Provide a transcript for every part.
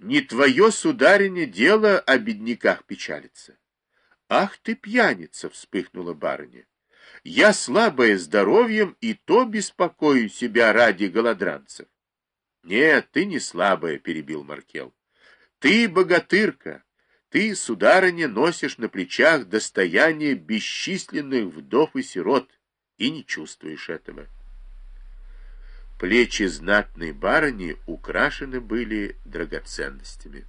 Не твое, сударыня, дело о бедняках печалиться. Ах ты пьяница, вспыхнула барыня. Я слабая здоровьем, и то беспокою себя ради голодранцев. Нет, ты не слабая, перебил Маркел. Ты богатырка. Ты, сударыня, носишь на плечах достояние бесчисленных вдов и сирот, и не чувствуешь этого. Плечи знатной барыни украшены были драгоценностями.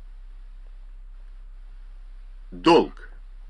Долг.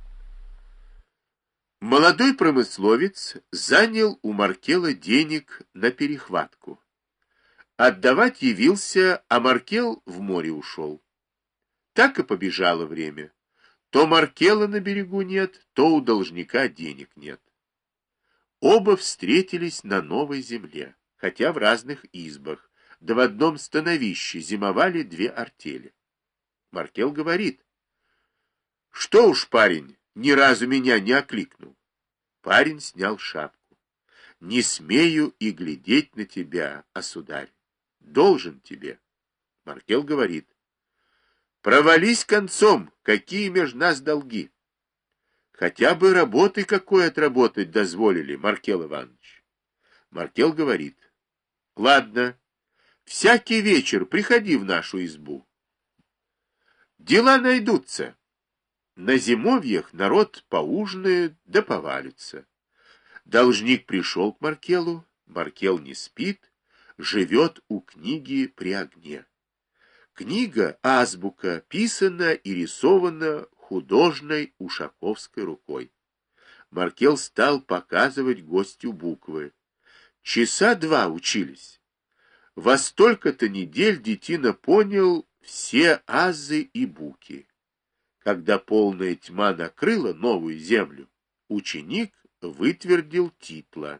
Молодой промысловец занял у Маркела денег на перехватку. Отдавать явился, а Маркел в море ушел. Так и побежало время. То Маркела на берегу нет, то у должника денег нет. Оба встретились на новой земле, хотя в разных избах, да в одном становище зимовали две артели. Маркел говорит: «Что уж, парень, ни разу меня не окликнул». Парень снял шапку. «Не смею и глядеть на тебя, осударь. Должен тебе». Маркел говорит: «Провались концом, какие между нас долги». «Хотя бы работы какой отработать дозволили, Маркел Иванович». Маркел говорит: «Ладно, всякий вечер приходи в нашу избу. Дела найдутся. На зимовьях народ поужинает да повалится». Должник пришел к Маркелу, Маркел не спит, живет у книги при огне. Книга — азбука, писана и рисована художной ушаковской рукой. Маркел стал показывать гостю буквы. Часа два учились. Во столько-то недель детина понял все азы и буки. Когда полная тьма накрыла новую землю, ученик вытвердил титла.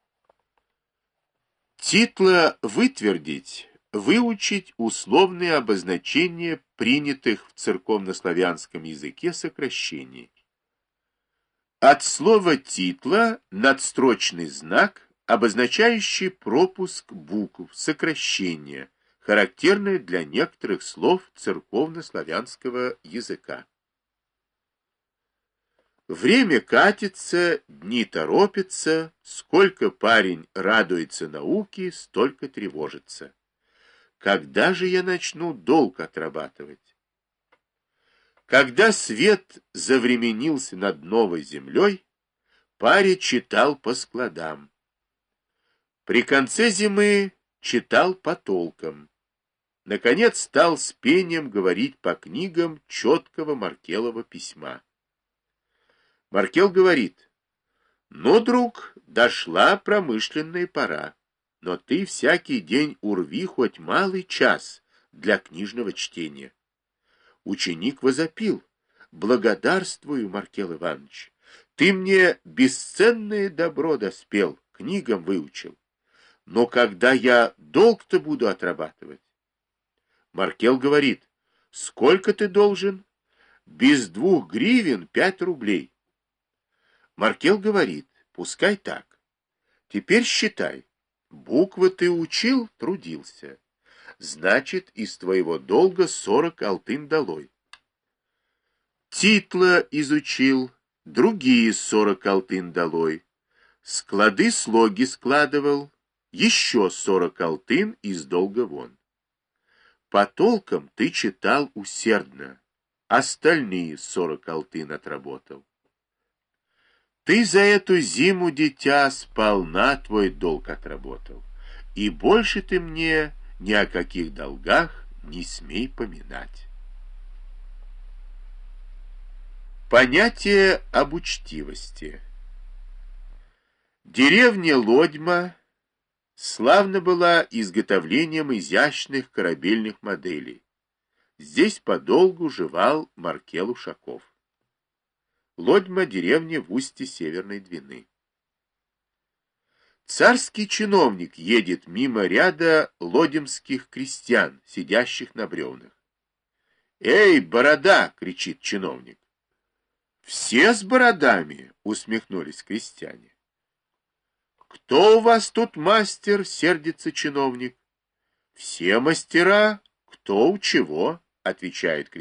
Титла вытвердить, выучить условные обозначения принятых в церковнославянском языке сокращений. От слова титла надстрочный знак, обозначающий пропуск букв, сокращение, характерное для некоторых слов церковнославянского языка. Время катится, дни торопятся, сколько парень радуется науке, столько тревожится. Когда же я начну долг отрабатывать? Когда свет завременился над новой землей, парень читал по складам. При конце зимы читал по толкам. Наконец стал с пением говорить по книгам четкого Маркелова письма. Маркел говорит: «Ну, друг, дошла промышленная пора, но ты всякий день урви хоть малый час для книжного чтения». Ученик возопил: «Благодарствую, Маркел Иванович, ты мне бесценное добро доспел, книгам выучил. Но когда я долг-то буду отрабатывать?» Маркел говорит: «Сколько ты должен?» «Без 2 гривен 5 рублей». Маркел говорит: «Пускай так. Теперь считай. Буквы ты учил, трудился. Значит, из твоего долга 40 алтын долой. Титла изучил, другие 40 алтын долой. Склады слоги складывал, еще 40 алтын из долга вон. По толкам ты читал усердно, остальные 40 алтын отработал. Ты за эту зиму, дитя, сполна твой долг отработал, и больше ты мне ни о каких долгах не смей поминать». Понятие об учтивости. Деревня Лодьма славна была изготовлением изящных корабельных моделей. Здесь подолгу жевал Маркел Ушаков. Лодьма — деревня в устье Северной Двины. Царский чиновник едет мимо ряда лодемских крестьян, сидящих на бревнах. «Эй, борода!» — кричит чиновник. «Все с бородами!» — усмехнулись крестьяне. «Кто у вас тут мастер?» — сердится чиновник. «Все мастера. Что у чего, отвечают крестьяне.